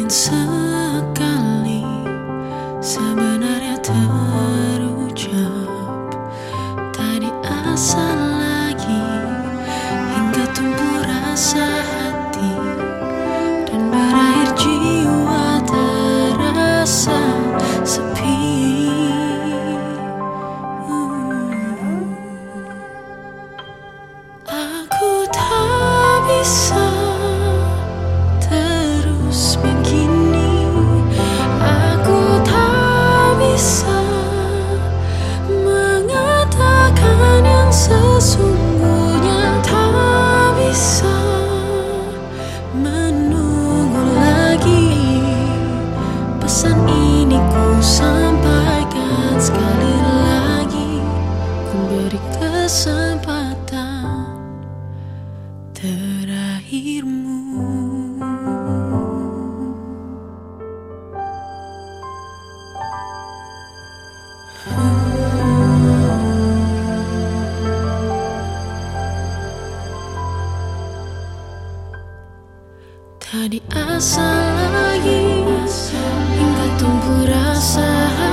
sekali sebenarnya terucap, tak diasah lagi hingga tumbuh rasa hati dan berakhir jiwa terasa sepi. Aku tak bisa terus begini, aku tak bisa mengatakan yang sesungguhnya, tak bisa menunggu lagi. Pesan ini ku sampaikan sekali lagi, ku beri kesempatan terakhirmu. Tak diasah lagi hingga tumbuh rasa